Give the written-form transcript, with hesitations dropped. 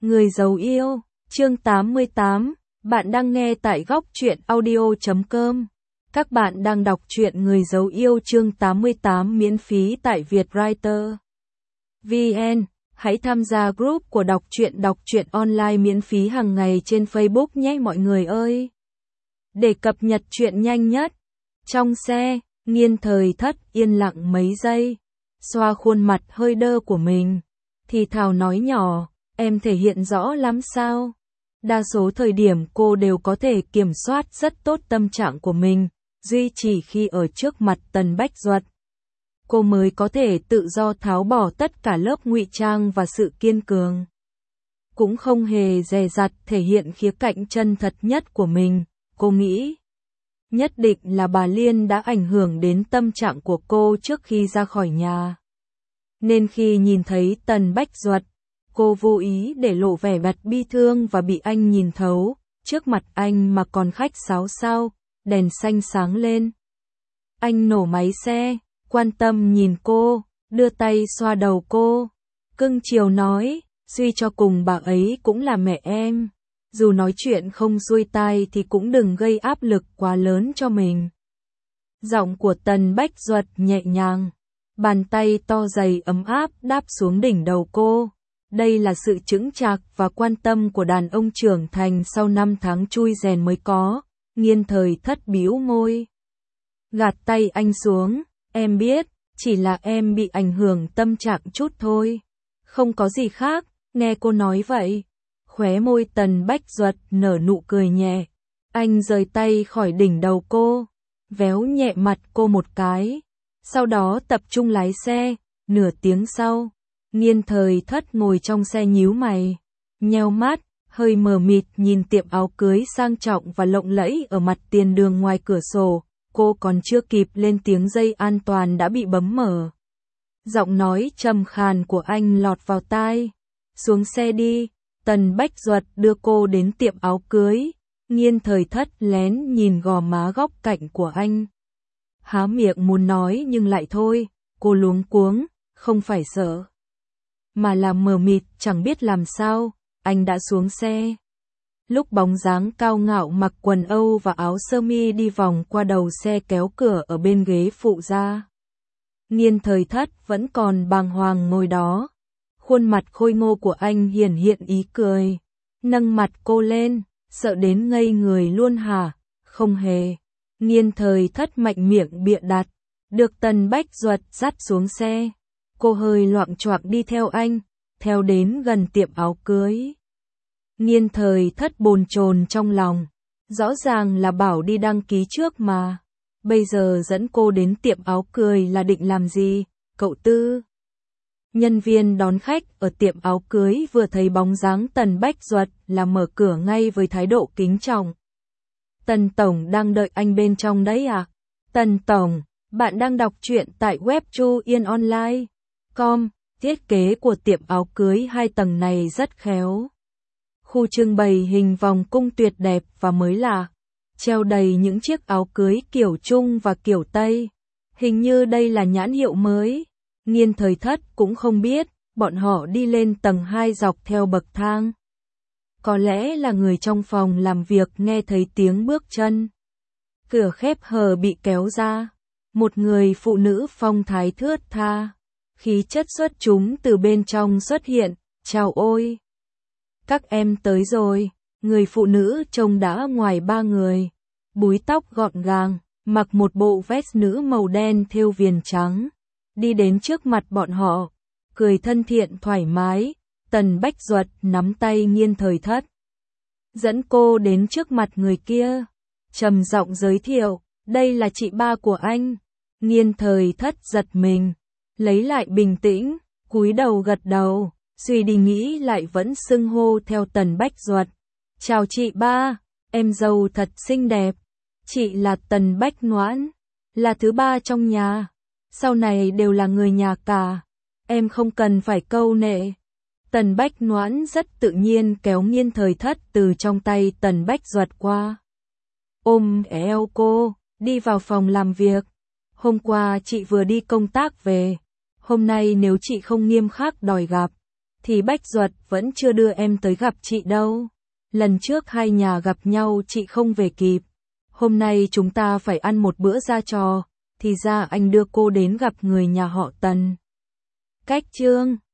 Người giàu yêu, chương 88, bạn đang nghe tại góc truyện audio.com. Các bạn đang đọc truyện Người giàu yêu chương 88 miễn phí tại Vietwriter VN. Hãy tham gia group của đọc truyện online miễn phí hàng ngày trên Facebook nhé mọi người ơi. Để cập nhật truyện nhanh nhất. Trong xe, Nghiên Thời Thất yên lặng mấy giây, xoa khuôn mặt hơi đơ của mình, thì thào nói nhỏ, em thể hiện rõ lắm sao? Đa số thời điểm cô đều có thể kiểm soát rất tốt tâm trạng của mình, duy chỉ khi ở trước mặt Tần Bách Duật, cô mới có thể tự do tháo bỏ tất cả lớp ngụy trang và sự kiên cường. Cũng không hề dè dặt thể hiện khía cạnh chân thật nhất của mình, cô nghĩ. Nhất định là bà Liên đã ảnh hưởng đến tâm trạng của cô trước khi ra khỏi nhà. Nên khi nhìn thấy Tần Bách Duật, cô vô ý để lộ vẻ mặt bi thương và bị anh nhìn thấu, trước mặt anh mà còn khách sáo sao, đèn xanh sáng lên. Anh nổ máy xe, quan tâm nhìn cô, đưa tay xoa đầu cô, cưng chiều nói, suy cho cùng bà ấy cũng là mẹ em. Dù nói chuyện không xuôi tai thì cũng đừng gây áp lực quá lớn cho mình. Giọng của Tần Bách Duật nhẹ nhàng, bàn tay to dày ấm áp đáp xuống đỉnh đầu cô. Đây là sự chững chạc và quan tâm của đàn ông trưởng thành sau 5 tháng chui rèn mới có. Nghiên Thời Thất bĩu môi, gạt tay anh xuống, em biết, chỉ là em bị ảnh hưởng tâm trạng chút thôi. Không có gì khác, nghe cô nói vậy. Khóe môi Tần Bách Duật nở nụ cười nhẹ. Anh rời tay khỏi đỉnh đầu cô, véo nhẹ mặt cô một cái. Sau đó tập trung lái xe. Nửa tiếng sau, Nghiên Thời Thất ngồi trong xe nhíu mày, nheo mắt, hơi mờ mịt nhìn tiệm áo cưới sang trọng và lộng lẫy ở mặt tiền đường ngoài cửa sổ. Cô còn chưa kịp lên tiếng dây an toàn đã bị bấm mở. Giọng nói trầm khàn của anh lọt vào tai. Xuống xe đi. Tần Bách Duật đưa cô đến tiệm áo cưới. Nghiên Thời Thất lén nhìn gò má góc cạnh của anh. Há miệng muốn nói nhưng lại thôi, cô luống cuống, không phải sợ, mà là mờ mịt chẳng biết làm sao. Anh đã xuống xe. Lúc bóng dáng cao ngạo mặc quần Âu và áo sơ mi đi vòng qua đầu xe kéo cửa ở bên ghế phụ ra. Nghiên Thời Thất vẫn còn bàng hoàng ngồi đó. Khuôn mặt khôi ngô của anh hiển hiện ý cười, nâng mặt cô lên, sợ đến ngây người luôn hả? Không hề. Nghiên Thời Thất mạnh miệng bịa đặt, được Tần Bách Duật dắt xuống xe. Cô hơi loạng choạng đi theo anh, theo đến gần tiệm áo cưới. Nghiên Thời Thất bồn chồn trong lòng, rõ ràng là bảo đi đăng ký trước mà. Bây giờ dẫn cô đến tiệm áo cưới là định làm gì, cậu Tư? Nhân viên đón khách ở tiệm áo cưới vừa thấy bóng dáng Tần Bách Duật là mở cửa ngay với thái độ kính trọng. Tần Tổng đang đợi anh bên trong đấy à? Tần Tổng, bạn đang đọc truyện tại web chuyenonline.com. Thiết kế của tiệm áo cưới 2 tầng này rất khéo. Khu trưng bày hình vòng cung tuyệt đẹp và mới lạ, treo đầy những chiếc áo cưới kiểu Trung và kiểu Tây. Hình như đây là nhãn hiệu mới. Nghiên Thời Thất cũng không biết, bọn họ đi lên tầng 2 dọc theo bậc thang. Có lẽ là người trong phòng làm việc nghe thấy tiếng bước chân. Cửa khép hờ bị kéo ra. Một người phụ nữ phong thái thướt tha, khí chất xuất chúng từ bên trong xuất hiện. Chào ôi! Các em tới rồi. Người phụ nữ trông đã ngoài 3 người. Búi tóc gọn gàng, mặc một bộ vest nữ màu đen thêu viền trắng. Đi đến trước mặt bọn họ, cười thân thiện thoải mái. Tần Bách Duật nắm tay Nghiên Thời Thất, dẫn cô đến trước mặt người kia, trầm giọng giới thiệu, đây là chị ba của anh. Nghiên Thời Thất giật mình, lấy lại bình tĩnh, cúi đầu gật đầu, suy đi nghĩ lại vẫn xưng hô theo Tần Bách Duật. Chào chị ba, em dâu thật xinh đẹp. Chị là Tần Bách Noãn, là thứ ba trong nhà. Sau này đều là người nhà cả, em không cần phải câu nệ. Tần Bách Noãn rất tự nhiên kéo Nghiên Thời Thất từ trong tay Tần Bách Duật qua. Ôm eo cô, đi vào phòng làm việc. Hôm qua chị vừa đi công tác về, hôm nay nếu chị không nghiêm khắc đòi gặp, thì Bách Duật vẫn chưa đưa em tới gặp chị đâu. Lần trước hai nhà gặp nhau chị không về kịp. Hôm nay chúng ta phải ăn một bữa ra trò, thì ra anh đưa cô đến gặp người nhà họ Tần. Cách Trương